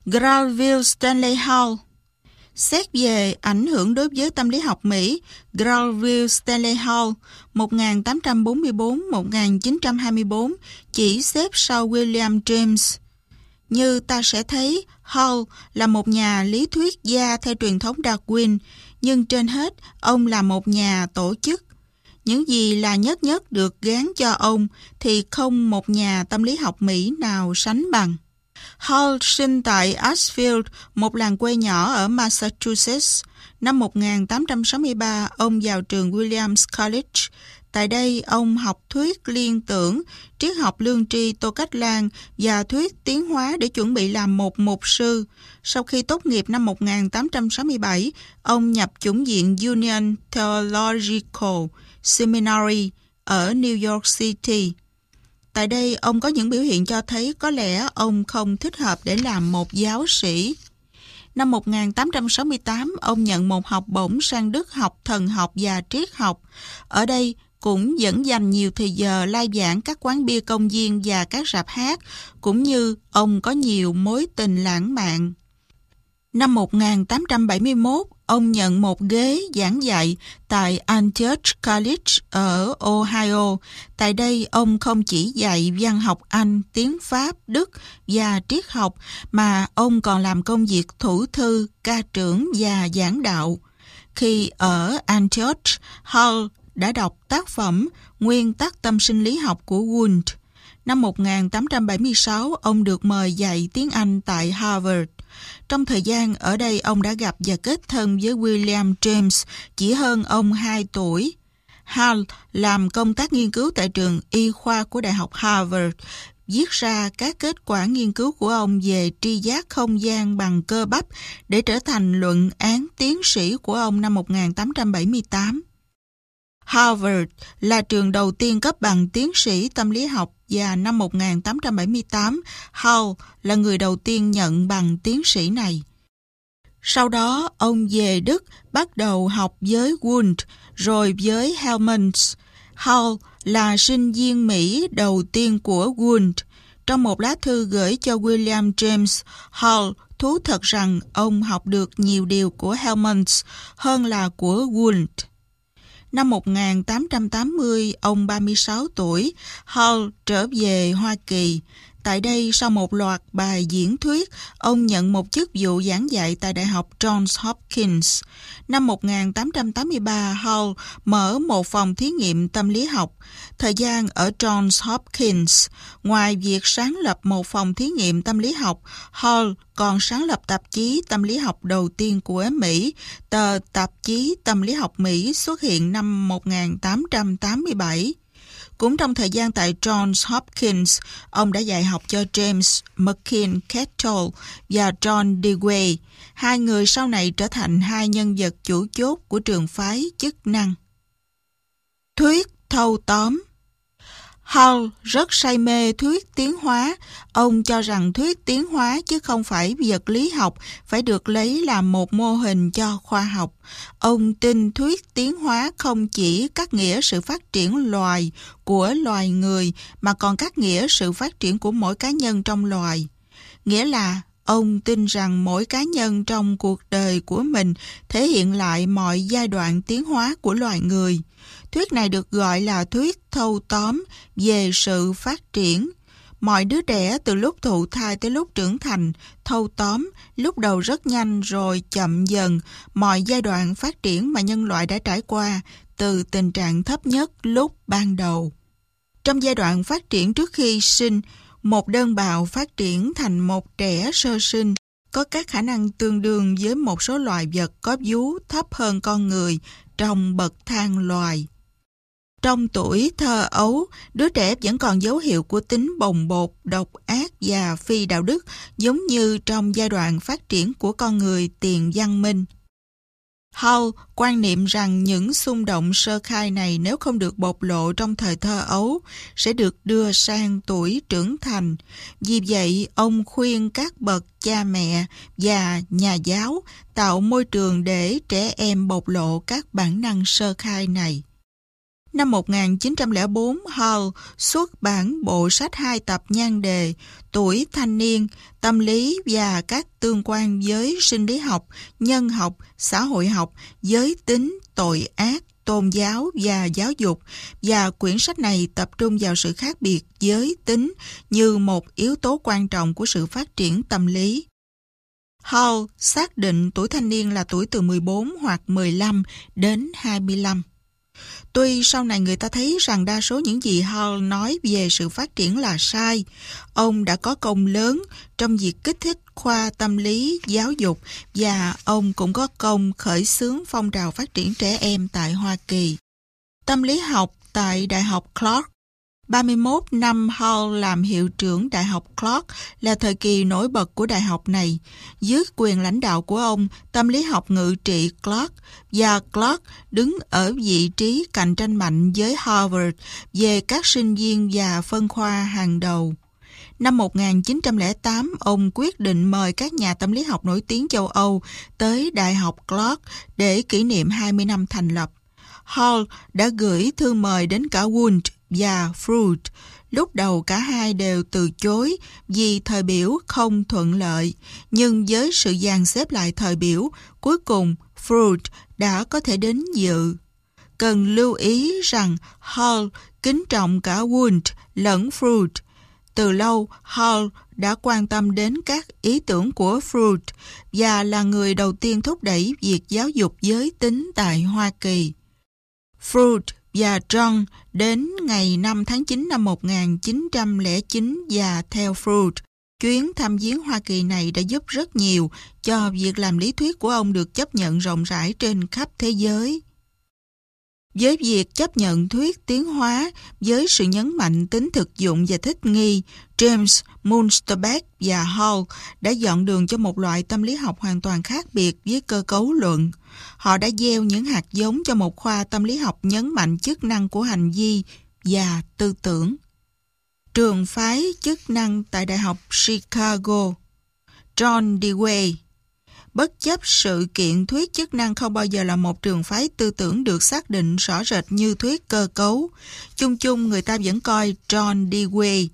Granville Stanley Hall. Xét về ảnh hưởng đối với tâm lý học Mỹ, Granville Stanley Hall 1844-1924 chỉ xếp sau William James. Như ta sẽ thấy, Hall là một nhà lý thuyết gia theo truyền thống Darwin, nhưng trên hết, ông là một nhà tổ chức. Những gì là nhất được gán cho ông thì không một nhà tâm lý học Mỹ nào sánh bằng. Hall sinh tại Ashfield, một làng quê nhỏ ở Massachusetts. Năm 1863, ông vào trường Williams College. Tại đây, ông học thuyết liên tưởng, triết học lương tri Tô Cách Lan và thuyết tiến hóa để chuẩn bị làm một mục sư. Sau khi tốt nghiệp năm 1867, ông nhập chủng viện Union Theological Seminary ở New York City. Tại đây, ông có những biểu hiện cho thấy có lẽ ông không thích hợp để làm một giáo sĩ. Năm 1868, ông nhận một học bổng sang Đức học thần học và triết học. Ở đây, cũng vẫn dành nhiều thời giờ lai giảng các quán bia công viên và các rạp hát, cũng như ông có nhiều mối tình lãng mạn. Năm 1871, ông nhận một ghế giảng dạy tại Antioch College ở Ohio. Tại đây, ông không chỉ dạy văn học Anh, tiếng Pháp, Đức và triết học, mà ông còn làm công việc thủ thư, ca trưởng và giảng đạo. Khi ở Antioch, Hall đã đọc tác phẩm Nguyên tắc tâm sinh lý học của Wundt. Năm 1876, ông được mời dạy tiếng Anh tại Harvard. Trong thời gian ở đây, ông đã gặp và kết thân với William James, chỉ hơn ông 2 tuổi. Hall làm công tác nghiên cứu tại trường y khoa của Đại học Harvard, viết ra các kết quả nghiên cứu của ông về tri giác không gian bằng cơ bắp để trở thành luận án tiến sĩ của ông năm 1878. Harvard là trường đầu tiên cấp bằng tiến sĩ tâm lý học và năm 1878, Hall là người đầu tiên nhận bằng tiến sĩ này. Sau đó, ông về Đức bắt đầu học với Wundt, rồi với Hellmans. Hall là sinh viên Mỹ đầu tiên của Wundt. Trong một lá thư gửi cho William James, Hall thú thật rằng ông học được nhiều điều của Hellmans hơn là của Wundt. Năm 1880, ông 36 tuổi, Hall trở về Hoa Kỳ. Tại đây, sau một loạt bài diễn thuyết, ông nhận một chức vụ giảng dạy tại Đại học Johns Hopkins. Năm 1883, Hall mở một phòng thí nghiệm tâm lý học. Thời gian ở Johns Hopkins, ngoài việc sáng lập một phòng thí nghiệm tâm lý học, Hall còn sáng lập tạp chí tâm lý học đầu tiên của Mỹ. Tờ Tạp chí Tâm lý học Mỹ xuất hiện năm 1887. Cũng trong thời gian tại Johns Hopkins, ông đã dạy học cho James McKean-Kettle và John Dewey. Hai người sau này trở thành hai nhân vật chủ chốt của trường phái chức năng. Thuyết thâu tóm. Hall rất say mê thuyết tiến hóa. Ông cho rằng thuyết tiến hóa chứ không phải vật lý học phải được lấy làm một mô hình cho khoa học. Ông tin thuyết tiến hóa không chỉ cắt nghĩa sự phát triển loài của loài người mà còn cắt nghĩa sự phát triển của mỗi cá nhân trong loài. Nghĩa là ông tin rằng mỗi cá nhân trong cuộc đời của mình thể hiện lại mọi giai đoạn tiến hóa của loài người. Thuyết này được gọi là thuyết thâu tóm về sự phát triển. Mọi đứa trẻ từ lúc thụ thai tới lúc trưởng thành, thâu tóm, lúc đầu rất nhanh rồi chậm dần mọi giai đoạn phát triển mà nhân loại đã trải qua từ tình trạng thấp nhất lúc ban đầu. Trong giai đoạn phát triển trước khi sinh, một đơn bào phát triển thành một trẻ sơ sinh có các khả năng tương đương với một số loài vật có vú thấp hơn con người trong bậc thang loài. Trong tuổi thơ ấu, đứa trẻ vẫn còn dấu hiệu của tính bồng bột, độc ác và phi đạo đức, giống như trong giai đoạn phát triển của con người tiền văn minh. Hall quan niệm rằng những xung động sơ khai này nếu không được bộc lộ trong thời thơ ấu sẽ được đưa sang tuổi trưởng thành. Vì vậy, ông khuyên các bậc cha mẹ và nhà giáo tạo môi trường để trẻ em bộc lộ các bản năng sơ khai này. Năm 1904, Hall xuất bản bộ sách 2 tập nhan đề Tuổi thanh niên, tâm lý và các tương quan với sinh lý học, nhân học, xã hội học, giới tính, tội ác, tôn giáo và giáo dục, và quyển sách này tập trung vào sự khác biệt giới tính như một yếu tố quan trọng của sự phát triển tâm lý. Hall xác định tuổi thanh niên là tuổi từ 14 hoặc 15 đến 25. Tuy sau này người ta thấy rằng đa số những gì Hall nói về sự phát triển là sai, ông đã có công lớn trong việc kích thích khoa tâm lý giáo dục và ông cũng có công khởi xướng phong trào phát triển trẻ em tại Hoa Kỳ. Tâm lý học tại Đại học Clark. 31 năm Hall làm hiệu trưởng Đại học Clark là thời kỳ nổi bật của đại học này. Dưới quyền lãnh đạo của ông, tâm lý học ngự trị Clark, và Clark đứng ở vị trí cạnh tranh mạnh với Harvard về các sinh viên và phân khoa hàng đầu. Năm 1908, ông quyết định mời các nhà tâm lý học nổi tiếng châu Âu tới Đại học Clark để kỷ niệm 20 năm thành lập. Hall đã gửi thư mời đến cả Wundt và Freud. Lúc đầu cả hai đều từ chối vì thời biểu không thuận lợi, nhưng với sự dàn xếp lại thời biểu, cuối cùng Freud đã có thể đến dự. Cần lưu ý rằng Hall kính trọng cả Wundt lẫn Freud. Từ lâu, Hall đã quan tâm đến các ý tưởng của Freud và là người đầu tiên thúc đẩy việc giáo dục giới tính tại Hoa Kỳ. Freud và Jung đến ngày 5 tháng 9 năm 1909 và theo Freud, chuyến thăm viếng Hoa Kỳ này đã giúp rất nhiều cho việc làm lý thuyết của ông được chấp nhận rộng rãi trên khắp thế giới. Với việc chấp nhận thuyết tiến hóa với sự nhấn mạnh tính thực dụng và thích nghi, James Munsterberg và Hall đã dọn đường cho một loại tâm lý học hoàn toàn khác biệt với cơ cấu luận. Họ đã gieo những hạt giống cho một khoa tâm lý học nhấn mạnh chức năng của hành vi và tư tưởng. Trường phái chức năng tại Đại học Chicago. John Dewey. Bất chấp sự kiện thuyết chức năng không bao giờ là một trường phái tư tưởng được xác định rõ rệt như thuyết cơ cấu, chung chung người ta vẫn coi John Dewey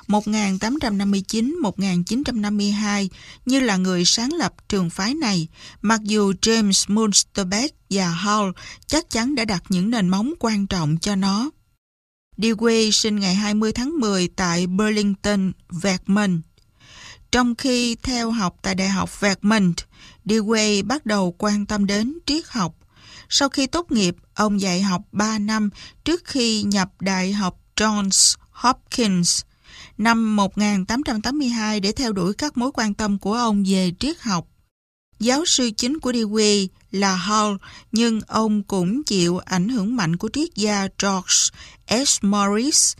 1859-1952 như là người sáng lập trường phái này, mặc dù James Munsterberg và Hall chắc chắn đã đặt những nền móng quan trọng cho nó. Dewey sinh ngày 20 tháng 10 tại Burlington, Vermont. Trong khi theo học tại Đại học Vermont, Dewey bắt đầu quan tâm đến triết học. Sau khi tốt nghiệp, ông dạy học 3 năm trước khi nhập Đại học Johns Hopkins năm 1882 để theo đuổi các mối quan tâm của ông về triết học. Giáo sư chính của Dewey là Hall, nhưng ông cũng chịu ảnh hưởng mạnh của triết gia George S. Morris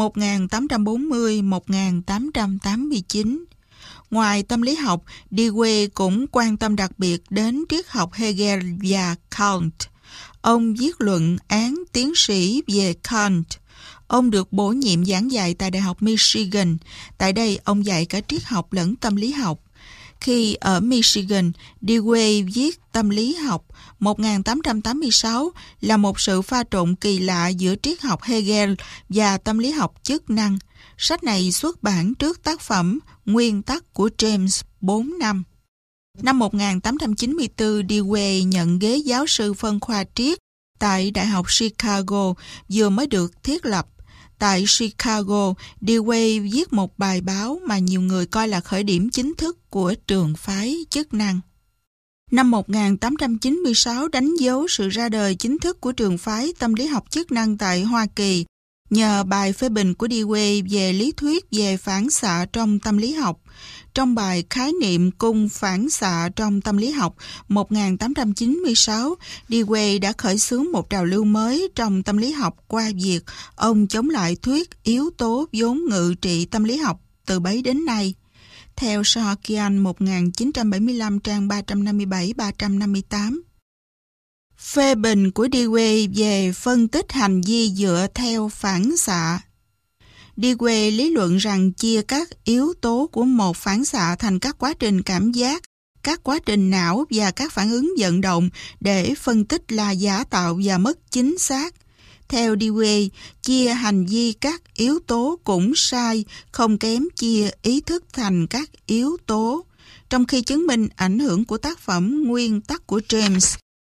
1840-1889. Ngoài tâm lý học, Dewey cũng quan tâm đặc biệt đến triết học Hegel và Kant. Ông viết luận án tiến sĩ về Kant. Ông được bổ nhiệm giảng dạy tại Đại học Michigan. Tại đây, ông dạy cả triết học lẫn tâm lý học. Khi ở Michigan, Dewey viết Tâm lý học 1886 là một sự pha trộn kỳ lạ giữa triết học Hegel và tâm lý học chức năng. Sách này xuất bản trước tác phẩm Nguyên tắc của James 4 năm. Năm 1894, Dewey nhận ghế giáo sư phân khoa triết tại Đại học Chicago vừa mới được thiết lập. Tại Chicago, Dewey viết một bài báo mà nhiều người coi là khởi điểm chính thức của trường phái chức năng. Năm 1896 đánh dấu sự ra đời chính thức của trường phái tâm lý học chức năng tại Hoa Kỳ nhờ bài phê bình của Dewey về lý thuyết về phản xạ trong tâm lý học. Trong bài Khái niệm cung phản xạ trong tâm lý học 1896, Dewey đã khởi xướng một trào lưu mới trong tâm lý học qua việc ông chống lại thuyết yếu tố vốn ngự trị tâm lý học từ bấy đến nay. Theo Sahakian 1975 trang 357-358. Phê bình của Dewey về phân tích hành vi dựa theo phản xạ. Dewey lý luận rằng chia các yếu tố của một phản xạ thành các quá trình cảm giác, các quá trình não và các phản ứng vận động để phân tích là giả tạo và mất chính xác. Theo Dewey, chia hành vi các yếu tố cũng sai, không kém chia ý thức thành các yếu tố, trong khi chứng minh ảnh hưởng của tác phẩm nguyên tắc của James.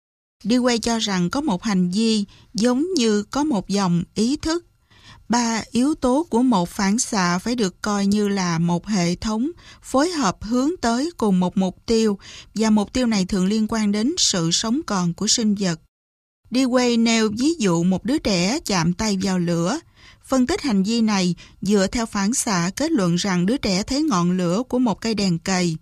Dewey cho rằng có một hành vi giống như có một dòng ý thức. 3 yếu tố của một phản xạ phải được coi như là một hệ thống phối hợp hướng tới cùng một mục tiêu, và mục tiêu này thường liên quan đến sự sống còn của sinh vật. Dewey nêu ví dụ một đứa trẻ chạm tay vào lửa. Phân tích hành vi này dựa theo phản xạ kết luận rằng đứa trẻ thấy ngọn lửa của một cây đèn cầy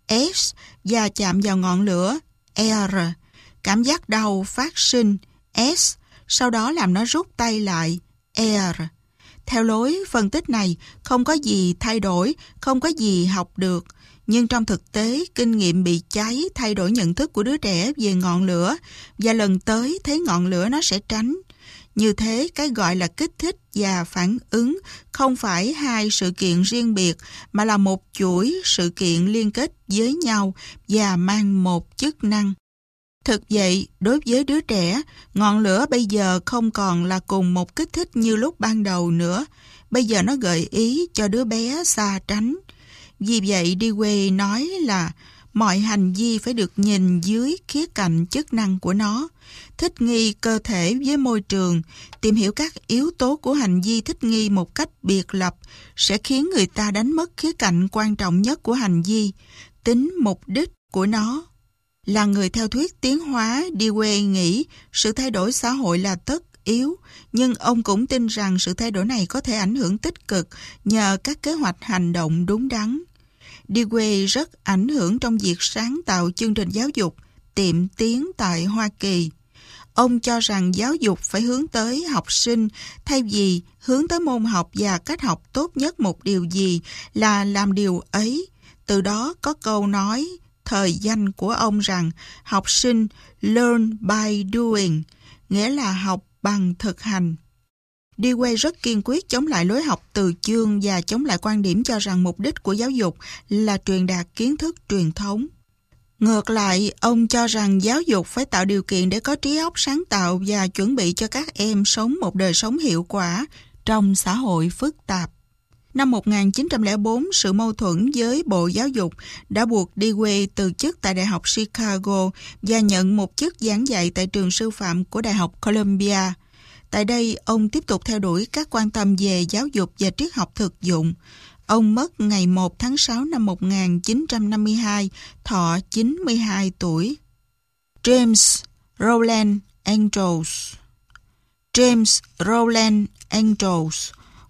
S và chạm vào ngọn lửa R. Cảm giác đau phát sinh S, sau đó làm nó rút tay lại R. Theo lối phân tích này, không có gì thay đổi, không có gì học được. Nhưng trong thực tế, kinh nghiệm bị cháy thay đổi nhận thức của đứa trẻ về ngọn lửa, và lần tới thấy ngọn lửa nó sẽ tránh. Như thế, cái gọi là kích thích và phản ứng không phải 2 sự kiện riêng biệt, mà là một chuỗi sự kiện liên kết với nhau và mang một chức năng. Thực vậy, đối với đứa trẻ, ngọn lửa bây giờ không còn là cùng một kích thích như lúc ban đầu nữa. Bây giờ nó gợi ý cho đứa bé xa tránh. Vì vậy, Dewey nói là mọi hành vi phải được nhìn dưới khía cạnh chức năng của nó. Thích nghi cơ thể với môi trường, tìm hiểu các yếu tố của hành vi thích nghi một cách biệt lập sẽ khiến người ta đánh mất khía cạnh quan trọng nhất của hành vi, tính mục đích của nó. Là người theo thuyết tiến hóa, Dewey nghĩ sự thay đổi xã hội là tất yếu, nhưng ông cũng tin rằng sự thay đổi này có thể ảnh hưởng tích cực nhờ các kế hoạch hành động đúng đắn. Dewey rất ảnh hưởng trong việc sáng tạo chương trình giáo dục tiệm tiến tại Hoa Kỳ. Ông cho rằng giáo dục phải hướng tới học sinh thay vì hướng tới môn học và cách học tốt nhất một điều gì là làm điều ấy. Từ đó có câu nói thời danh của ông rằng học sinh learn by doing, nghĩa là học bằng thực hành. Dewey rất kiên quyết chống lại lối học từ chương và chống lại quan điểm cho rằng mục đích của giáo dục là truyền đạt kiến thức truyền thống. Ngược lại, ông cho rằng giáo dục phải tạo điều kiện để có trí óc sáng tạo và chuẩn bị cho các em sống một đời sống hiệu quả trong xã hội phức tạp. Năm 1904, sự mâu thuẫn với Bộ Giáo dục đã buộc Dewey từ chức tại Đại học Chicago và nhận một chức giảng dạy tại trường sư phạm của Đại học Columbia. Tại đây, ông tiếp tục theo đuổi các quan tâm về giáo dục và triết học thực dụng. Ông mất ngày 1 tháng 6 năm 1952, thọ 92 tuổi. James Rowland Angelus. James Rowland Angelus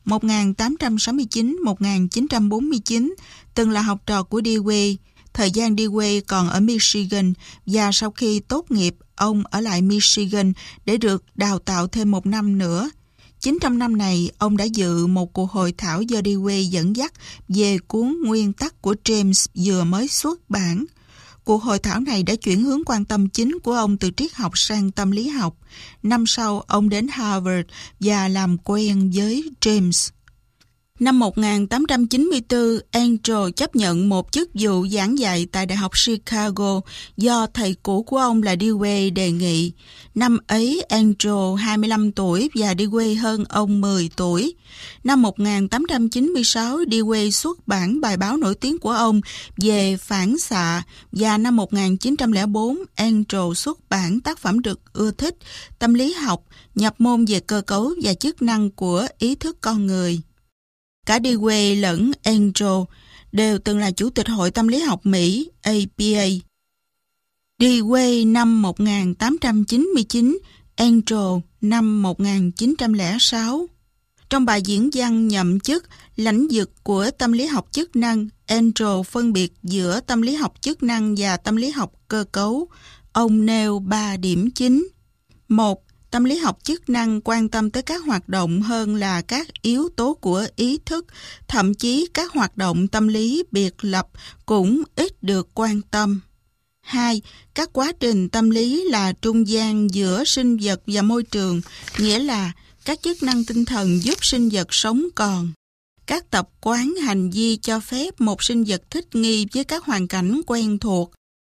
1869-1949, từng là học trò của Dewey. Thời gian Dewey còn ở Michigan và sau khi tốt nghiệp, ông ở lại Michigan để được đào tạo thêm 1 năm nữa. Chính trong năm này, ông đã dự một cuộc hội thảo do Dewey dẫn dắt về cuốn Nguyên tắc của James vừa mới xuất bản. Cuộc hội thảo này đã chuyển hướng quan tâm chính của ông từ triết học sang tâm lý học. Năm sau, ông đến Harvard và làm quen với James. Năm 1894, Angel chấp nhận một chức vụ giảng dạy tại Đại học Chicago do thầy cũ của ông là Dewey đề nghị. Năm ấy, Angel 25 tuổi và Dewey hơn ông 10 tuổi. Năm 1896, Dewey xuất bản bài báo nổi tiếng của ông về phản xạ và năm 1904, Angel xuất bản tác phẩm được ưa thích, Tâm lý học, nhập môn về cơ cấu và chức năng của ý thức con người. Cả Dewey lẫn Angel đều từng là Chủ tịch Hội Tâm lý học Mỹ APA. Dewey năm 1899, Angel năm 1906. Trong bài diễn văn nhậm chức lãnh vực của tâm lý học chức năng, Angel phân biệt giữa tâm lý học chức năng và tâm lý học cơ cấu. Ông nêu 3 điểm chính. 1. Tâm lý học chức năng quan tâm tới các hoạt động hơn là các yếu tố của ý thức, thậm chí các hoạt động tâm lý biệt lập cũng ít được quan tâm. 2. Các quá trình tâm lý là trung gian giữa sinh vật và môi trường, nghĩa là các chức năng tinh thần giúp sinh vật sống còn. Các tập quán hành vi cho phép một sinh vật thích nghi với các hoàn cảnh quen thuộc.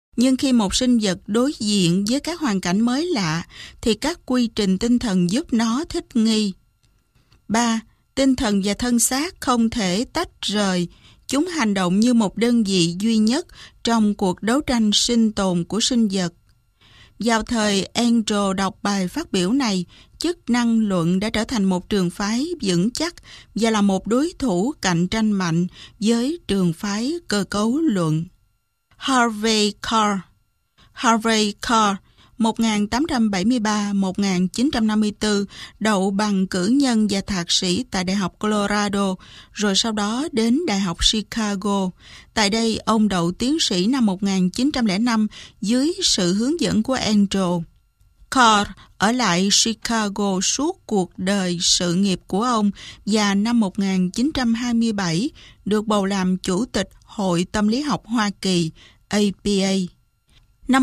Nhưng khi một sinh vật đối diện với các hoàn cảnh mới lạ, thì các quy trình tinh thần giúp nó thích nghi. 3. Tinh thần và thân xác không thể tách rời. Chúng hành động như một đơn vị duy nhất trong cuộc đấu tranh sinh tồn của sinh vật. Vào thời Engel đọc bài phát biểu này, chức năng luận đã trở thành một trường phái vững chắc và là một đối thủ cạnh tranh mạnh với trường phái cơ cấu luận. Harvey Carr 1873-1954 đậu bằng cử nhân và thạc sĩ tại Đại học Colorado, rồi sau đó đến Đại học Chicago. Tại đây, ông đậu tiến sĩ năm 1905 dưới sự hướng dẫn của Engel. Carr ở lại Chicago suốt cuộc đời sự nghiệp của ông và năm 1927 được bầu làm Chủ tịch Hội Tâm lý học Hoa Kỳ, APA. Năm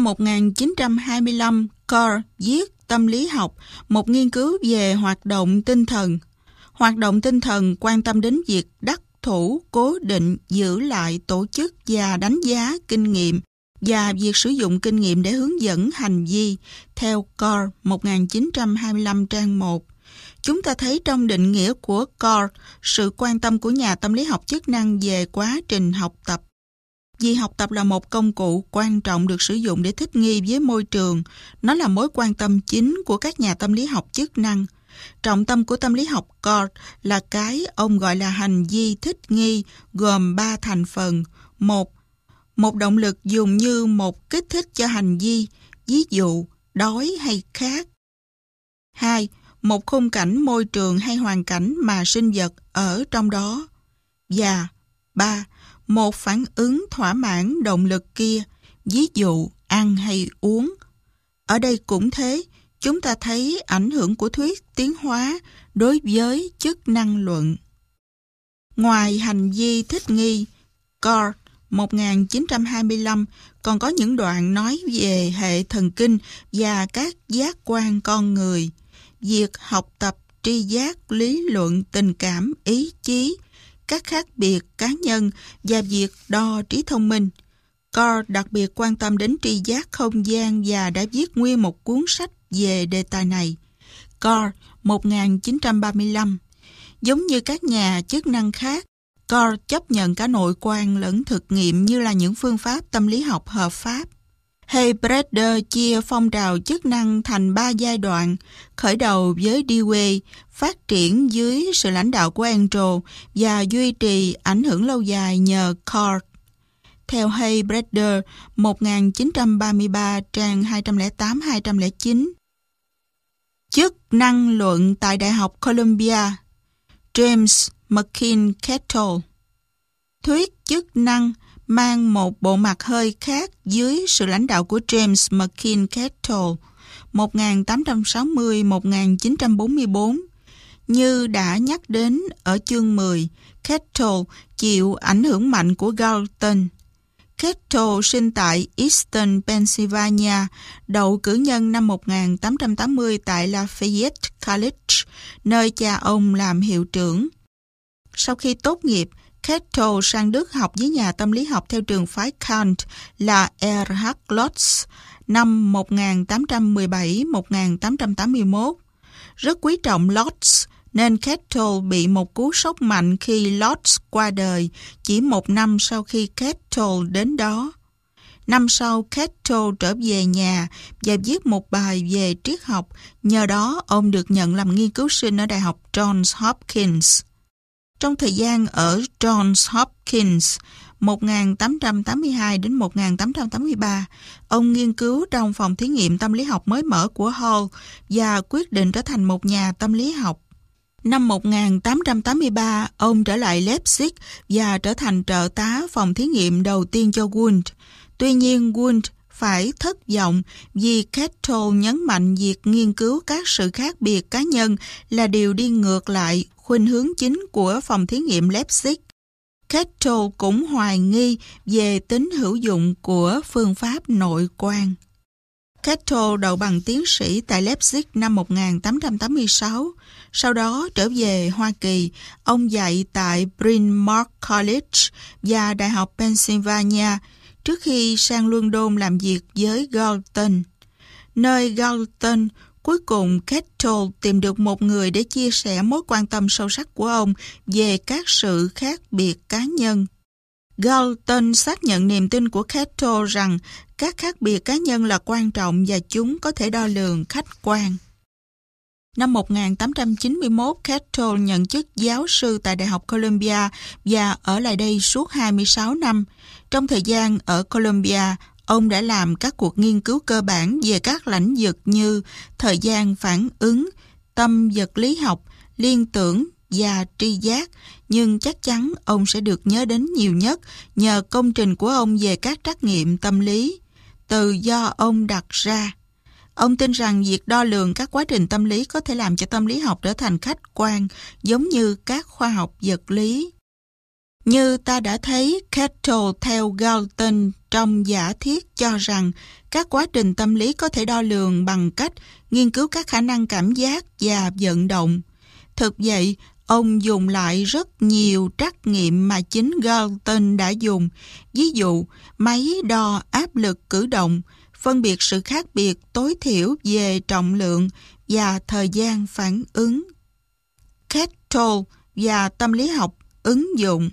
1925, Carr viết Tâm lý học, một nghiên cứu về hoạt động tinh thần. Hoạt động tinh thần quan tâm đến việc đắc thủ, cố định, giữ lại, tổ chức và đánh giá kinh nghiệm và việc sử dụng kinh nghiệm để hướng dẫn hành vi. Theo Carr, 1925 trang 1. Chúng ta thấy trong định nghĩa của Carr sự quan tâm của nhà tâm lý học chức năng về quá trình học tập. Vì học tập là một công cụ quan trọng được sử dụng để thích nghi với môi trường, nó là mối quan tâm chính của các nhà tâm lý học chức năng. Trọng tâm của tâm lý học Carr là cái ông gọi là hành vi thích nghi, gồm 3 thành phần. 1. Một động lực dùng như một kích thích cho hành vi, ví dụ đói hay khát. 2. Một khung cảnh môi trường hay hoàn cảnh mà sinh vật ở trong đó. Và 3. Một phản ứng thỏa mãn động lực kia, ví dụ ăn hay uống. Ở đây cũng thế, chúng ta thấy ảnh hưởng của thuyết tiến hóa đối với chức năng luận. Ngoài hành vi thích nghi, Carr 1925 còn có những đoạn nói về hệ thần kinh và các giác quan con người, việc học tập, tri giác, lý luận, tình cảm, ý chí, các khác biệt cá nhân và việc đo trí thông minh. Carr đặc biệt quan tâm đến tri giác không gian và đã viết nguyên một cuốn sách về đề tài này. Carr 1935. Giống như các nhà chức năng khác, Carr chấp nhận cả nội quan lẫn thực nghiệm như là những phương pháp tâm lý học hợp pháp. Heybrecher chia phong trào chức năng thành 3 giai đoạn, khởi đầu với Dewey, phát triển dưới sự lãnh đạo của Engel và duy trì ảnh hưởng lâu dài nhờ Carr. Theo Heybrecher, 1933 trang 208-209. Chức năng luận tại Đại học Columbia, James McKeen Cattell. Thuyết chức năng mang một bộ mặt hơi khác dưới sự lãnh đạo của James McKeen Cattell 1860-1944. Như đã nhắc đến ở chương 10, Cattell chịu ảnh hưởng mạnh của Galton. Cattell sinh tại Easton, Pennsylvania, đậu cử nhân năm 1880 tại Lafayette College, nơi cha ông làm hiệu trưởng. Sau khi tốt nghiệp, Cattell sang Đức học với nhà tâm lý học theo trường phái Kant là Erhard Lotz năm 1817-1881. Rất quý trọng Lotz, nên Cattell bị một cú sốc mạnh khi Lotz qua đời chỉ 1 năm sau khi Cattell đến đó. Năm sau, Cattell trở về nhà và viết một bài về triết học, nhờ đó ông được nhận làm nghiên cứu sinh ở Đại học Johns Hopkins. Trong thời gian ở Johns Hopkins 1882 đến 1883, ông nghiên cứu trong phòng thí nghiệm tâm lý học mới mở của Hall và quyết định trở thành một nhà tâm lý học. Năm 1883, ông trở lại Leipzig và trở thành trợ tá phòng thí nghiệm đầu tiên cho Wundt. Tuy nhiên, Wundt phải thất vọng vì Cattell nhấn mạnh việc nghiên cứu các sự khác biệt cá nhân là điều đi ngược lại khuynh hướng chính của phòng thí nghiệm Leipzig. Cattell cũng hoài nghi về tính hữu dụng của phương pháp nội quan. Cattell đậu bằng tiến sĩ tại Leipzig năm 1886. Sau đó trở về Hoa Kỳ, ông dạy tại Bryn Mawr College và Đại học Pennsylvania. trước khi sang London làm việc với Galton. Nơi Galton, cuối cùng Kettle tìm được một người để chia sẻ mối quan tâm sâu sắc của ông về các sự khác biệt cá nhân. Galton xác nhận niềm tin của Kettle rằng các khác biệt cá nhân là quan trọng và chúng có thể đo lường khách quan. Năm 1891, Kettle nhận chức giáo sư tại Đại học Columbia và ở lại đây suốt 26 năm. Trong thời gian ở Columbia, ông đã làm các cuộc nghiên cứu cơ bản về các lĩnh vực như thời gian phản ứng, tâm vật lý học, liên tưởng và tri giác, nhưng chắc chắn ông sẽ được nhớ đến nhiều nhất nhờ công trình của ông về các trắc nghiệm tâm lý, từ do ông đặt ra. Ông tin rằng việc đo lường các quá trình tâm lý có thể làm cho tâm lý học trở thành khách quan, giống như các khoa học vật lý. Như ta đã thấy, Kettle theo Galton trong giả thiết cho rằng các quá trình tâm lý có thể đo lường bằng cách nghiên cứu các khả năng cảm giác và vận động. Thực vậy, ông dùng lại rất nhiều trắc nghiệm mà chính Galton đã dùng, ví dụ máy đo áp lực cử động, phân biệt sự khác biệt tối thiểu về trọng lượng và thời gian phản ứng. Kettle và tâm lý học ứng dụng.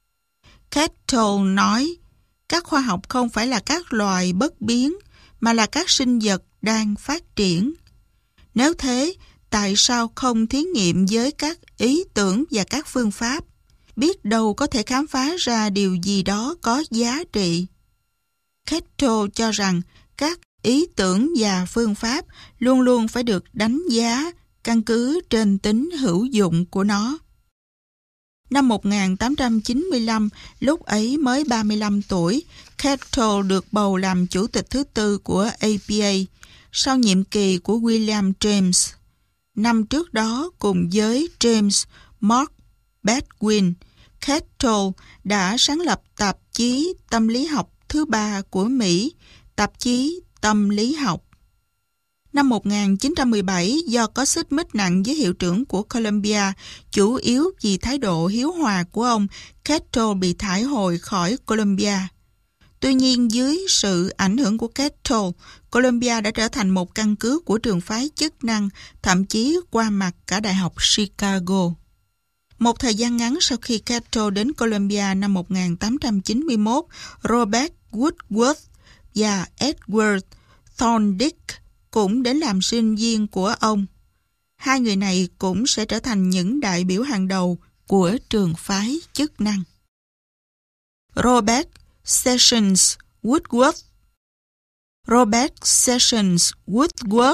Kettle nói, các khoa học không phải là các loài bất biến, mà là các sinh vật đang phát triển. Nếu thế, tại sao không thí nghiệm với các ý tưởng và các phương pháp? Biết đâu có thể khám phá ra điều gì đó có giá trị. Kettle cho rằng các ý tưởng và phương pháp luôn luôn phải được đánh giá căn cứ trên tính hữu dụng của nó. Năm 1895, lúc ấy mới 35 tuổi, Kettle được bầu làm chủ tịch thứ tư của APA, sau nhiệm kỳ của William James. Năm trước đó, cùng với James Mark Bedwin, Kettle đã sáng lập tạp chí tâm lý học thứ ba của Mỹ, tạp chí Tâm lý học. Năm 1917, do có xích mích nặng với hiệu trưởng của Columbia, chủ yếu vì thái độ hiếu hòa của ông, Kettle bị thải hồi khỏi Columbia. Tuy nhiên, dưới sự ảnh hưởng của Kettle, Columbia đã trở thành một căn cứ của trường phái chức năng, thậm chí qua mặt cả Đại học Chicago. Một thời gian ngắn sau khi Kettle đến Columbia năm 1891, Robert Woodworth và Edward Thorndike cũng đến làm sinh viên của ông. Hai người này cũng sẽ trở thành những đại biểu hàng đầu của trường phái chức năng. Robert Sessions Woodworth. Robert Sessions Woodworth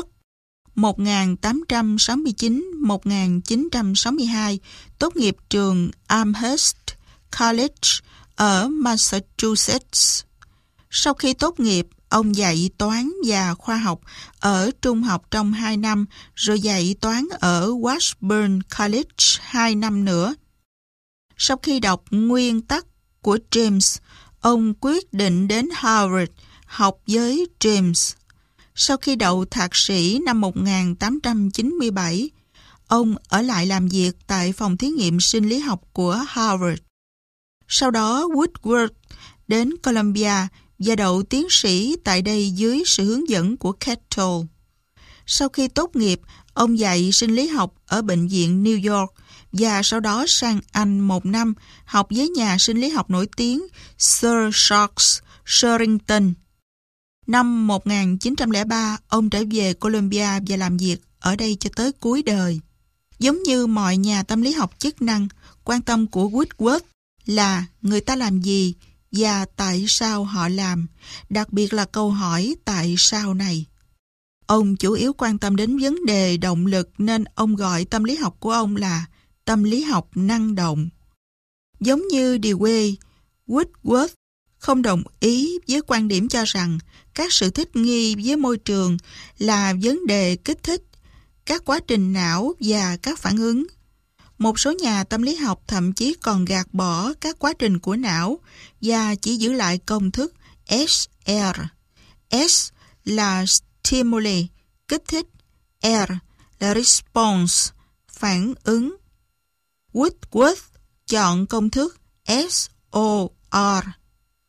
1869-1962 tốt nghiệp trường Amherst College ở Massachusetts. Sau khi tốt nghiệp, ông dạy toán và khoa học ở trung học trong 2 năm, rồi dạy toán ở Washburn College 2 năm nữa. Sau khi đọc nguyên tắc của James, ông quyết định đến Harvard học với James. Sau khi đậu thạc sĩ năm 1897, ông ở lại làm việc tại phòng thí nghiệm sinh lý học của Harvard. Sau đó, Woodworth đến Columbia và đậu tiến sĩ tại đây dưới sự hướng dẫn của Kettle. Sau khi tốt nghiệp, ông dạy sinh lý học ở bệnh viện New York và sau đó sang Anh 1 năm học với nhà sinh lý học nổi tiếng Sir Charles Sherrington. Năm 1903, ông trở về Columbia và làm việc ở đây cho tới cuối đời. Giống như mọi nhà tâm lý học chức năng, quan tâm của Woodworth là người ta làm gì và tại sao họ làm, đặc biệt là câu hỏi tại sao này. Ông chủ yếu quan tâm đến vấn đề động lực nên ông gọi tâm lý học của ông là tâm lý học năng động. Giống như Dewey, Woodworth không đồng ý với quan điểm cho rằng các sự thích nghi với môi trường là vấn đề kích thích, các quá trình não và các phản ứng. Một số nhà tâm lý học thậm chí còn gạt bỏ các quá trình của não và chỉ giữ lại công thức SR. S là stimuli, kích thích, R là response, phản ứng. Woodworth chọn công thức SOR,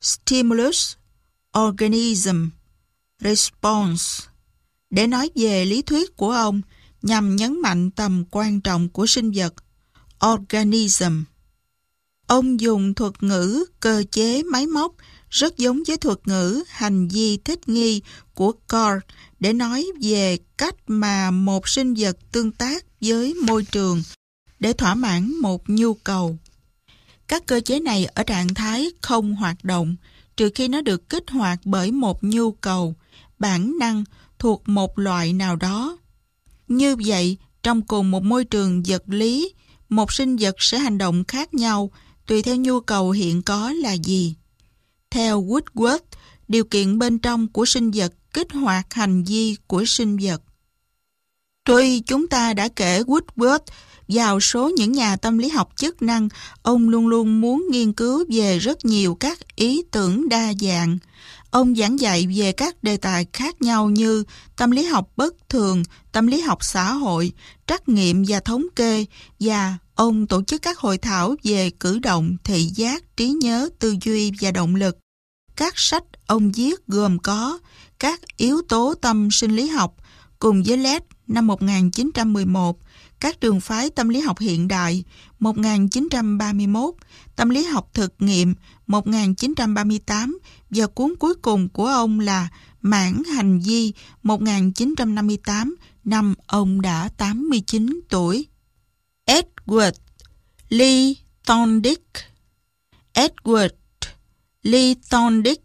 Stimulus, Organism, Response, để nói về lý thuyết của ông nhằm nhấn mạnh tầm quan trọng của sinh vật, Organism. Ông dùng thuật ngữ cơ chế máy móc rất giống với thuật ngữ hành vi thích nghi của Carl để nói về cách mà một sinh vật tương tác với môi trường để thỏa mãn một nhu cầu. Các cơ chế này ở trạng thái không hoạt động trừ khi nó được kích hoạt bởi một nhu cầu, bản năng thuộc một loại nào đó. Như vậy, trong cùng một môi trường vật lý, một sinh vật sẽ hành động khác nhau tùy theo nhu cầu hiện có là gì. Theo Woodward, điều kiện bên trong của sinh vật kích hoạt hành vi của sinh vật. Tuy chúng ta đã kể Woodward vào số những nhà tâm lý học chức năng, ông luôn luôn muốn nghiên cứu về rất nhiều các ý tưởng đa dạng. Ông giảng dạy về các đề tài khác nhau như tâm lý học bất thường, tâm lý học xã hội, trắc nghiệm và thống kê, và ông tổ chức các hội thảo về cử động, thị giác, trí nhớ, tư duy và động lực. Các sách ông viết gồm có Các yếu tố tâm sinh lý học cùng với Led năm 1911, Các trường phái tâm lý học hiện đại 1931, Tâm lý học thực nghiệm 1938 và cuốn cuối cùng của ông là Mảng hành vi 1958, năm ông đã 89 tuổi. Edward Lee Thorndike. Edward Lee Thorndike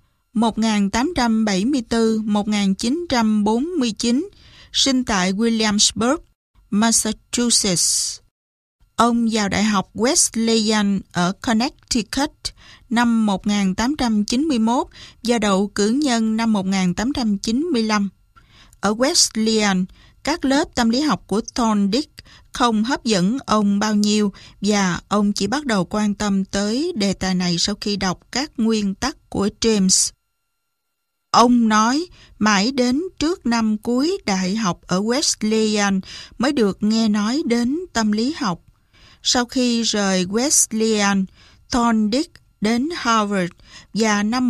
1874-1949, sinh tại Williamsburg, Massachusetts. Ông vào Đại học Wesleyan ở Connecticut năm 1891 và đậu cử nhân năm 1895. Ở Wesleyan, các lớp tâm lý học của Thorndike không hấp dẫn ông bao nhiêu và ông chỉ bắt đầu quan tâm tới đề tài này sau khi đọc các nguyên tắc của James. Ông nói mãi đến trước năm cuối đại học ở Wesleyan mới được nghe nói đến tâm lý học. Sau khi rời Wesleyan, Thorndike đến Harvard và năm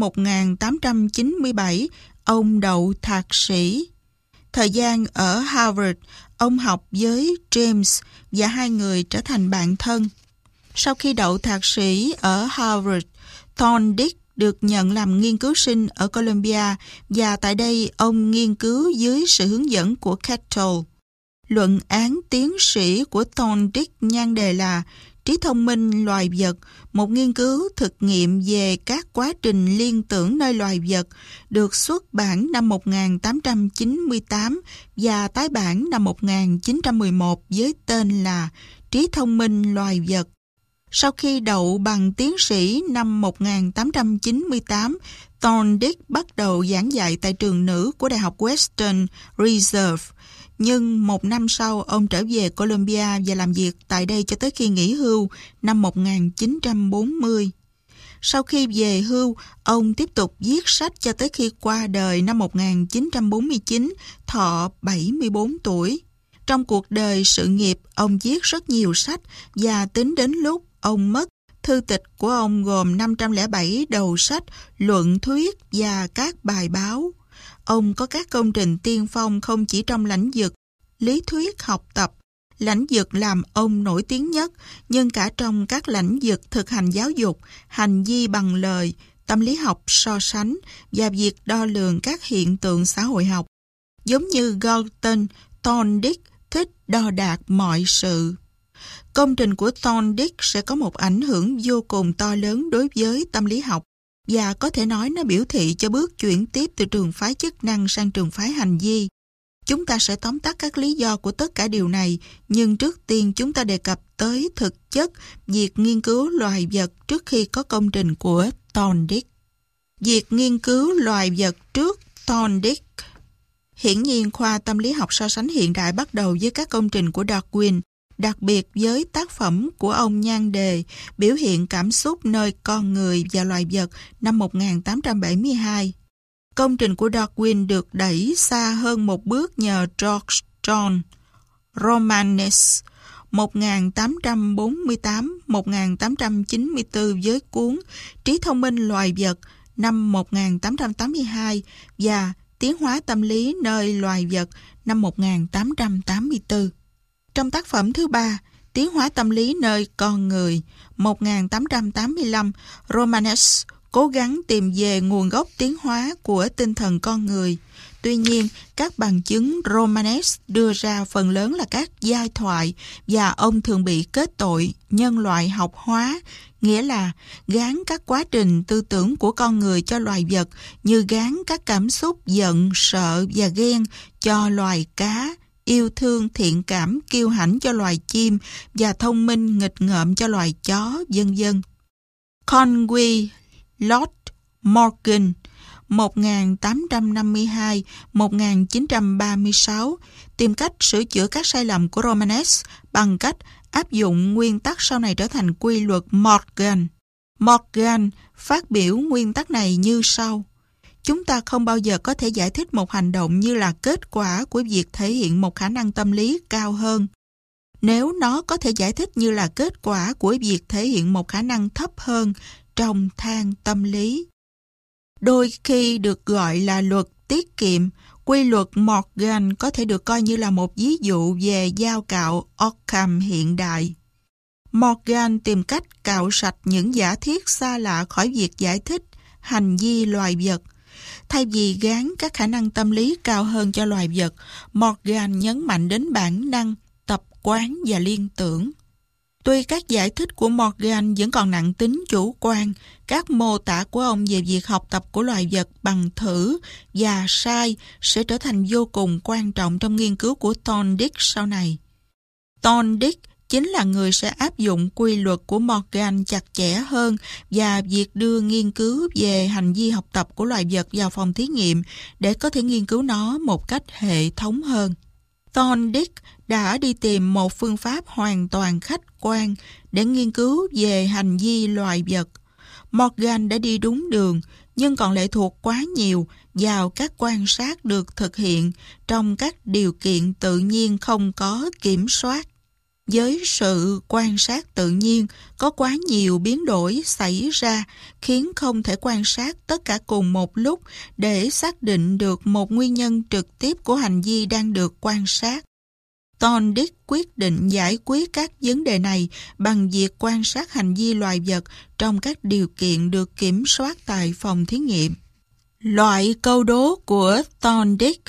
1897 ông đậu thạc sĩ. Thời gian ở Harvard, ông học với James và hai người trở thành bạn thân. Sau khi đậu thạc sĩ ở Harvard, Thorndike được nhận làm nghiên cứu sinh ở Columbia và tại đây ông nghiên cứu dưới sự hướng dẫn của Kettle. Luận án tiến sĩ của Thorndike nhan đề là Trí thông minh loài vật, một nghiên cứu thực nghiệm về các quá trình liên tưởng nơi loài vật, được xuất bản năm 1898 và tái bản năm 1911 với tên là Trí thông minh loài vật. Sau khi đậu bằng tiến sĩ năm 1898, Thorndike bắt đầu giảng dạy tại trường nữ của Đại học Western Reserve. Nhưng một năm sau, ông trở về Columbia và làm việc tại đây cho tới khi nghỉ hưu năm 1940. Sau khi về hưu, ông tiếp tục viết sách cho tới khi qua đời năm 1949, thọ 74 tuổi. Trong cuộc đời sự nghiệp, ông viết rất nhiều sách và tính đến lúc ông mất, thư tịch của ông gồm 507 đầu sách, luận thuyết và các bài báo. Ông có các công trình tiên phong không chỉ trong lĩnh vực lý thuyết học tập, lĩnh vực làm ông nổi tiếng nhất, nhưng cả trong các lĩnh vực thực hành giáo dục, hành vi bằng lời, tâm lý học so sánh và việc đo lường các hiện tượng xã hội học. Giống như Galton, Thorndike thích đo đạc mọi sự. Công trình của Thorndike sẽ có một ảnh hưởng vô cùng to lớn đối với tâm lý học và có thể nói nó biểu thị cho bước chuyển tiếp từ trường phái chức năng sang trường phái hành vi. Chúng ta sẽ tóm tắt các lý do của tất cả điều này, nhưng trước tiên chúng ta đề cập tới thực chất việc nghiên cứu loài vật trước khi có công trình của Thorndike. Việc nghiên cứu loài vật trước Thorndike. Hiển nhiên, khoa tâm lý học so sánh hiện đại bắt đầu với các công trình của Darwin, đặc biệt với tác phẩm của ông nhan đề Biểu hiện cảm xúc nơi con người và loài vật năm 1872. Công trình của Darwin được đẩy xa hơn một bước nhờ George John Romanes, 1848-1894 với cuốn Trí thông minh loài vật năm 1882 và Tiến hóa tâm lý nơi loài vật năm 1884. Trong tác phẩm thứ ba, Tiến hóa tâm lý nơi con người 1885, Romanes cố gắng tìm về nguồn gốc tiến hóa của tinh thần con người. Tuy nhiên, các bằng chứng Romanes đưa ra phần lớn là các giai thoại và ông thường bị kết tội nhân loại học hóa, nghĩa là gán các quá trình tư tưởng của con người cho loài vật như gán các cảm xúc giận, sợ và ghen cho loài cá, yêu thương, thiện cảm, kiêu hãnh cho loài chim và thông minh, nghịch ngợm cho loài chó, vân vân. Conway Lord Morgan 1852-1936 tìm cách sửa chữa các sai lầm của Romanes bằng cách áp dụng nguyên tắc sau này trở thành quy luật Morgan. Morgan phát biểu nguyên tắc này như sau: chúng ta không bao giờ có thể giải thích một hành động như là kết quả của việc thể hiện một khả năng tâm lý cao hơn, nếu nó có thể giải thích như là kết quả của việc thể hiện một khả năng thấp hơn trong thang tâm lý. Đôi khi được gọi là luật tiết kiệm, quy luật Morgan có thể được coi như là một ví dụ về dao cạo Occam hiện đại. Morgan tìm cách cạo sạch những giả thiết xa lạ khỏi việc giải thích hành vi loài vật. Thay vì gán các khả năng tâm lý cao hơn cho loài vật, Morgan nhấn mạnh đến bản năng, tập quán và liên tưởng. Tuy các giải thích của Morgan vẫn còn nặng tính chủ quan, các mô tả của ông về việc học tập của loài vật bằng thử và sai sẽ trở thành vô cùng quan trọng trong nghiên cứu của Thorndike sau này. Thorndike chính là người sẽ áp dụng quy luật của Morgan chặt chẽ hơn và việc đưa nghiên cứu về hành vi học tập của loài vật vào phòng thí nghiệm để có thể nghiên cứu nó một cách hệ thống hơn. Thorndike đã đi tìm một phương pháp hoàn toàn khách quan để nghiên cứu về hành vi loài vật. Morgan đã đi đúng đường, nhưng còn lệ thuộc quá nhiều vào các quan sát được thực hiện trong các điều kiện tự nhiên không có kiểm soát. Với sự quan sát tự nhiên, có quá nhiều biến đổi xảy ra khiến không thể quan sát tất cả cùng một lúc để xác định được một nguyên nhân trực tiếp của hành vi đang được quan sát. Thorndike quyết định giải quyết các vấn đề này bằng việc quan sát hành vi loài vật trong các điều kiện được kiểm soát tại phòng thí nghiệm. Loại câu đố của Thorndike.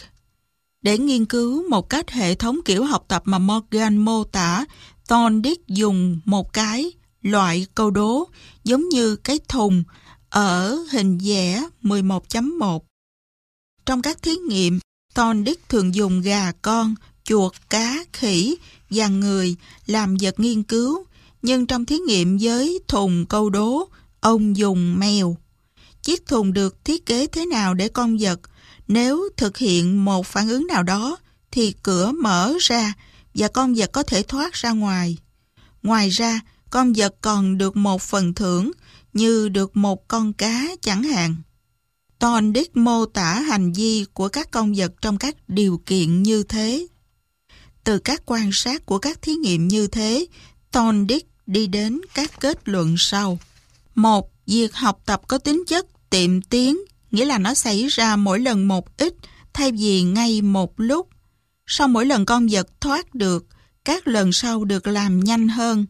Để nghiên cứu một cách hệ thống kiểu học tập mà Morgan mô tả, Thorndike dùng một cái loại câu đố giống như cái thùng ở hình vẽ 11.1. Trong các thí nghiệm, Thorndike thường dùng gà con, chuột, cá, khỉ và người làm vật nghiên cứu, nhưng trong thí nghiệm với thùng câu đố, ông dùng mèo. Chiếc thùng được thiết kế thế nào để con vật, nếu thực hiện một phản ứng nào đó, thì cửa mở ra và con vật có thể thoát ra ngoài. Ngoài ra, con vật còn được một phần thưởng như được một con cá chẳng hạn. Thorndike mô tả hành vi của các con vật trong các điều kiện như thế. Từ các quan sát của các thí nghiệm như thế, Thorndike đi đến các kết luận sau. 1. Việc học tập có tính chất tiệm tiến, nghĩa là nó xảy ra mỗi lần một ít thay vì ngay một lúc. Sau mỗi lần con vật thoát được, các lần sau được làm nhanh hơn.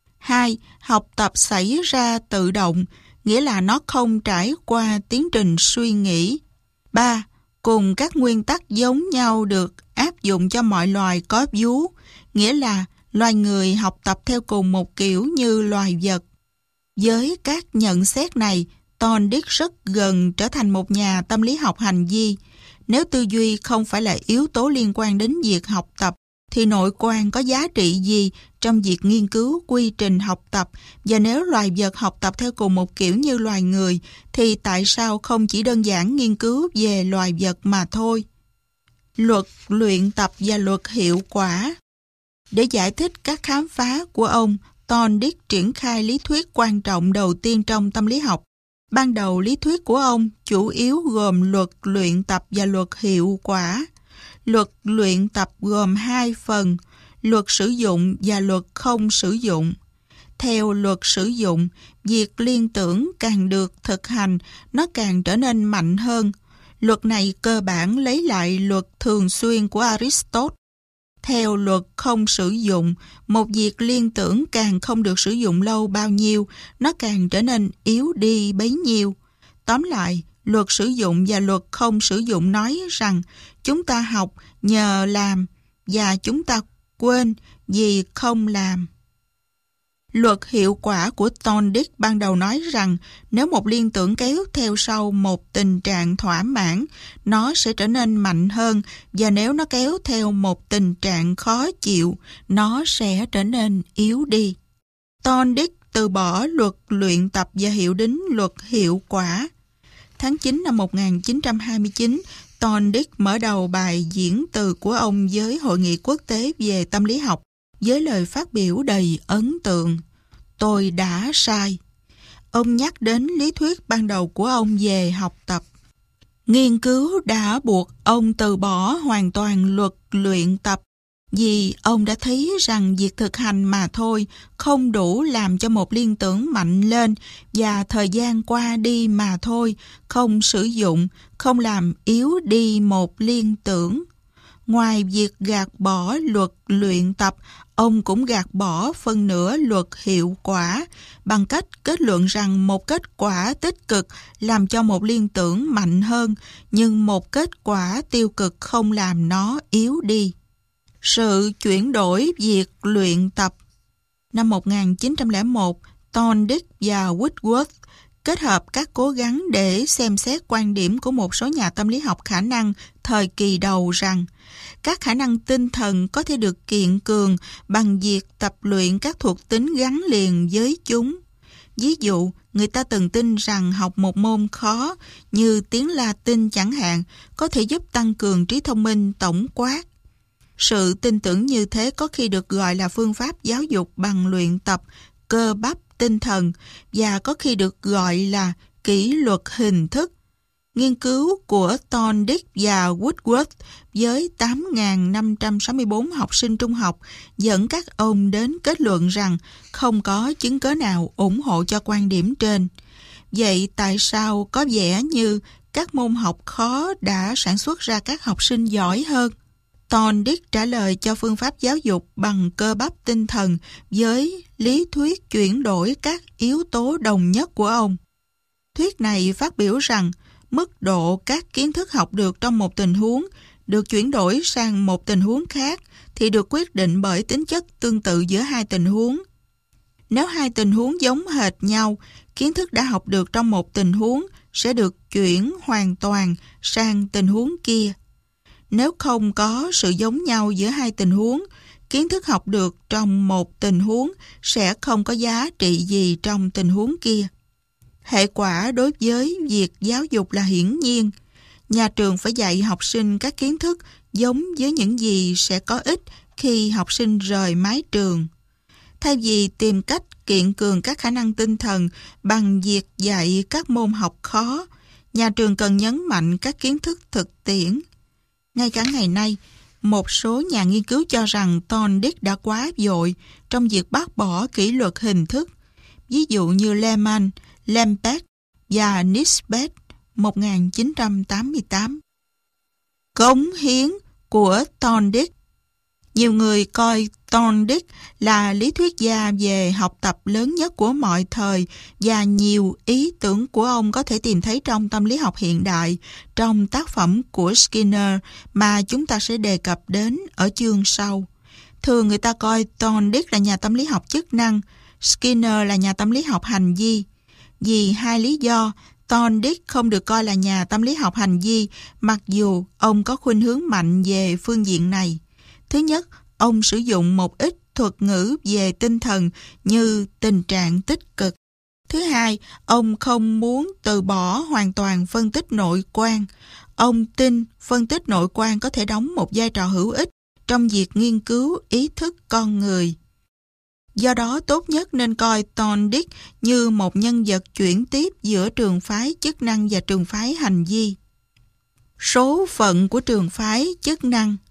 2. Học tập xảy ra tự động, nghĩa là nó không trải qua tiến trình suy nghĩ. 3. Cùng các nguyên tắc giống nhau được áp dụng cho mọi loài có vú, nghĩa là loài người học tập theo cùng một kiểu như loài vật. Với các nhận xét này, Thorndike rất gần trở thành một nhà tâm lý học hành vi. Nếu tư duy không phải là yếu tố liên quan đến việc học tập, thì nội quan có giá trị gì trong việc nghiên cứu quy trình học tập? Và nếu loài vật học tập theo cùng một kiểu như loài người, thì tại sao không chỉ đơn giản nghiên cứu về loài vật mà thôi? Luật luyện tập và luật hiệu quả. Để giải thích các khám phá của ông, Thorndike triển khai lý thuyết quan trọng đầu tiên trong tâm lý học. Ban đầu lý thuyết của ông chủ yếu gồm luật luyện tập và luật hiệu quả. Luật luyện tập gồm hai phần, luật sử dụng và luật không sử dụng. Theo luật sử dụng, việc liên tưởng càng được thực hành, nó càng trở nên mạnh hơn. Luật này cơ bản lấy lại luật thường xuyên của Aristotle. Theo luật không sử dụng, một việc liên tưởng càng không được sử dụng lâu bao nhiêu, nó càng trở nên yếu đi bấy nhiêu. Tóm lại, luật sử dụng và luật không sử dụng nói rằng chúng ta học nhờ làm và chúng ta quên vì không làm. Luật hiệu quả của Thorndike ban đầu nói rằng nếu một liên tưởng kéo theo sau một tình trạng thỏa mãn, nó sẽ trở nên mạnh hơn, và nếu nó kéo theo một tình trạng khó chịu, nó sẽ trở nên yếu đi. Thorndike từ bỏ luật luyện tập và hiệu đính luật hiệu quả. Tháng 9 năm 1929, Thorndike mở đầu bài diễn từ của ông với Hội nghị quốc tế về tâm lý học với lời phát biểu đầy ấn tượng. Tôi đã sai. Ông nhắc đến lý thuyết ban đầu của ông về học tập. Nghiên cứu đã buộc ông từ bỏ hoàn toàn luật luyện tập vì ông đã thấy rằng việc thực hành mà thôi không đủ làm cho một liên tưởng mạnh lên, và thời gian qua đi mà thôi không sử dụng, không làm yếu đi một liên tưởng. Ngoài việc gạt bỏ luật luyện tập, ông cũng gạt bỏ phân nửa luật hiệu quả bằng cách kết luận rằng một kết quả tích cực làm cho một liên tưởng mạnh hơn, nhưng một kết quả tiêu cực không làm nó yếu đi. Sự chuyển đổi việc luyện tập. Năm 1901, Thorndike và Whitworth kết hợp các cố gắng để xem xét quan điểm của một số nhà tâm lý học khả năng thời kỳ đầu rằng các khả năng tinh thần có thể được kiện cường bằng việc tập luyện các thuộc tính gắn liền với chúng. Ví dụ, người ta từng tin rằng học một môn khó như tiếng Latin chẳng hạn có thể giúp tăng cường trí thông minh tổng quát. Sự tin tưởng như thế có khi được gọi là phương pháp giáo dục bằng luyện tập cơ bắp tinh thần và có khi được gọi là kỷ luật hình thức. Nghiên cứu của Thorndike và Whitworth với 8.564 học sinh trung học dẫn các ông đến kết luận rằng không có chứng cớ nào ủng hộ cho quan điểm trên. Vậy tại sao có vẻ như các môn học khó đã sản xuất ra các học sinh giỏi hơn? Thorndike trả lời cho phương pháp giáo dục bằng cơ bắp tinh thần với lý thuyết chuyển đổi các yếu tố đồng nhất của ông. Thuyết này phát biểu rằng mức độ các kiến thức học được trong một tình huống được chuyển đổi sang một tình huống khác thì được quyết định bởi tính chất tương tự giữa hai tình huống. Nếu hai tình huống giống hệt nhau, kiến thức đã học được trong một tình huống sẽ được chuyển hoàn toàn sang tình huống kia. Nếu không có sự giống nhau giữa hai tình huống, kiến thức học được trong một tình huống sẽ không có giá trị gì trong tình huống kia. Hệ quả đối với việc giáo dục là hiển nhiên. Nhà trường phải dạy học sinh các kiến thức giống với những gì sẽ có ích khi học sinh rời mái trường. Thay vì tìm cách kiện cường các khả năng tinh thần bằng việc dạy các môn học khó, nhà trường cần nhấn mạnh các kiến thức thực tiễn. Ngay cả ngày nay, một số nhà nghiên cứu cho rằng Thorndike đã quá vội trong việc bác bỏ kỷ luật hình thức, ví dụ như Lehman, Lampecht và Nisbet 1988. Cống hiến của Thorndike. Nhiều người coi Thorndike là lý thuyết gia về học tập lớn nhất của mọi thời và nhiều ý tưởng của ông có thể tìm thấy trong tâm lý học hiện đại, trong tác phẩm của Skinner mà chúng ta sẽ đề cập đến ở chương sau. Thường người ta coi Thorndike là nhà tâm lý học chức năng, Skinner là nhà tâm lý học hành vi. Vì hai lý do, Thorndike không được coi là nhà tâm lý học hành vi, mặc dù ông có khuynh hướng mạnh về phương diện này. Thứ nhất, ông sử dụng một ít thuật ngữ về tinh thần như tình trạng tích cực. Thứ hai, ông không muốn từ bỏ hoàn toàn phân tích nội quan. Ông tin phân tích nội quan có thể đóng một vai trò hữu ích trong việc nghiên cứu ý thức con người. Do đó, tốt nhất nên coi Thorndike như một nhân vật chuyển tiếp giữa trường phái chức năng và trường phái hành vi. Số phận của trường phái chức năng.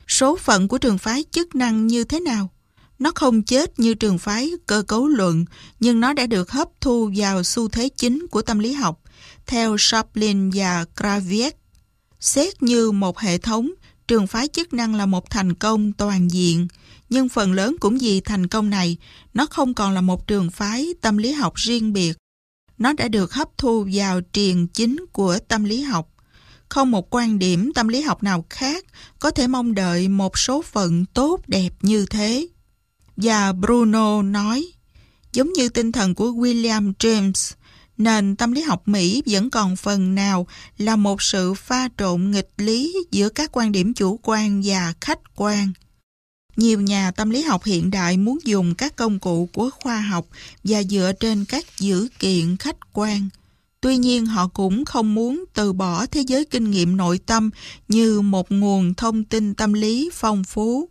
Số phận của trường phái chức năng như thế nào? Nó không chết như trường phái cơ cấu luận, nhưng nó đã được hấp thu vào xu thế chính của tâm lý học, theo Chaplin và Kraviec. Xét như một hệ thống, trường phái chức năng là một thành công toàn diện, nhưng phần lớn cũng vì thành công này, nó không còn là một trường phái tâm lý học riêng biệt. Nó đã được hấp thu vào triền chính của tâm lý học. Không một quan điểm tâm lý học nào khác có thể mong đợi một số phận tốt đẹp như thế. Và Bruno nói, giống như tinh thần của William James, nền tâm lý học Mỹ vẫn còn phần nào là một sự pha trộn nghịch lý giữa các quan điểm chủ quan và khách quan. Nhiều nhà tâm lý học hiện đại muốn dùng các công cụ của khoa học và dựa trên các dữ kiện khách quan. Tuy nhiên họ cũng không muốn từ bỏ thế giới kinh nghiệm nội tâm như một nguồn thông tin tâm lý phong phú.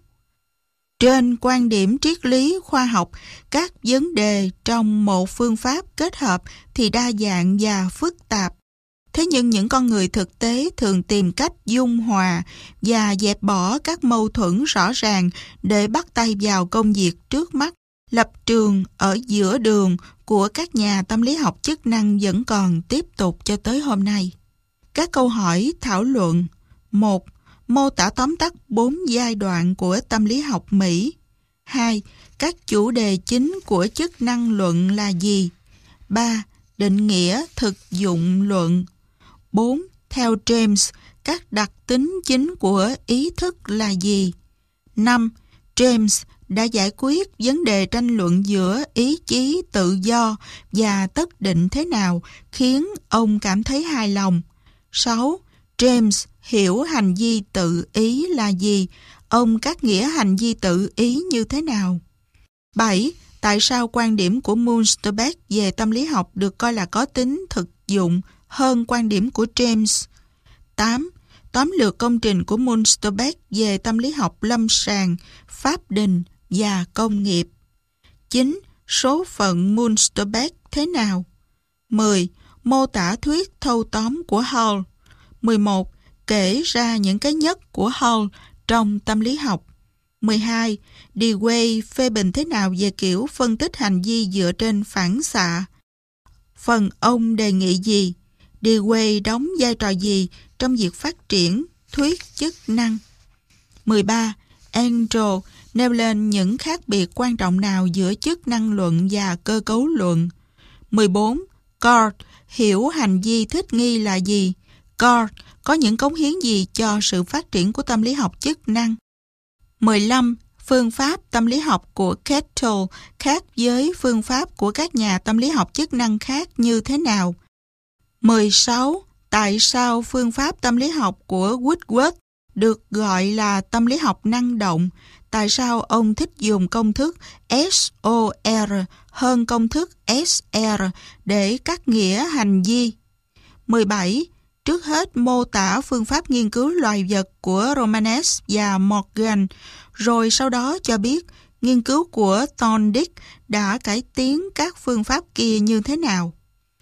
Trên quan điểm triết lý khoa học, các vấn đề trong một phương pháp kết hợp thì đa dạng và phức tạp. Thế nhưng những con người thực tế thường tìm cách dung hòa và dẹp bỏ các mâu thuẫn rõ ràng để bắt tay vào công việc trước mắt. Lập trường ở giữa đường của các nhà tâm lý học chức năng vẫn còn tiếp tục cho tới hôm nay. Các câu hỏi thảo luận. 1. Mô tả tóm tắt 4 giai đoạn của tâm lý học Mỹ. 2. Các chủ đề chính của chức năng luận là gì? 3. Định nghĩa thực dụng luận. 4. Theo James, các đặc tính chính của ý thức là gì? 5. James đã giải quyết vấn đề tranh luận giữa ý chí tự do và tất định thế nào khiến ông cảm thấy hài lòng? 6. James hiểu hành vi tự ý là gì? Ông cắt nghĩa hành vi tự ý như thế nào? 7. Tại sao quan điểm của Münsterberg về tâm lý học được coi là có tính thực dụng hơn quan điểm của James? 8. Tóm lược công trình của Münsterberg về tâm lý học lâm sàng, pháp đình và công nghiệp. 9. Số phận Münsterberg thế nào? 10. Mô tả thuyết thâu tóm của Hall. 11. Kể ra những cái nhất của Hall trong tâm lý học. 12. Dewey phê bình thế nào về kiểu phân tích hành vi dựa trên phản xạ? Phần ông đề nghị gì? Dewey đóng vai trò gì trong việc phát triển thuyết chức năng? 13. Angel nêu lên những khác biệt quan trọng nào giữa chức năng luận và cơ cấu luận? 14. Card hiểu hành vi thích nghi là gì? Card có những cống hiến gì cho sự phát triển của tâm lý học chức năng? 15. Phương pháp tâm lý học của Kettle khác với phương pháp của các nhà tâm lý học chức năng khác như thế nào? 16. Tại sao phương pháp tâm lý học của Woodward được gọi là tâm lý học năng động? Tại sao ông thích dùng công thức SOR hơn công thức SR để cắt nghĩa hành vi? 17. Trước hết mô tả phương pháp nghiên cứu loài vật của Romanes và Morgan, rồi sau đó cho biết nghiên cứu của Thorndike đã cải tiến các phương pháp kia như thế nào.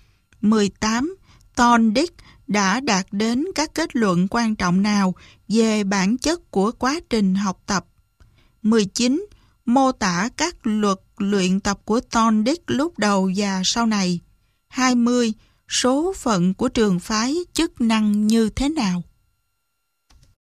18. Thorndike đã đạt đến các kết luận quan trọng nào về bản chất của quá trình học tập. 19. Mô tả các luật luyện tập của Thorndike lúc đầu và sau này. 20. Số phận của trường phái chức năng như thế nào?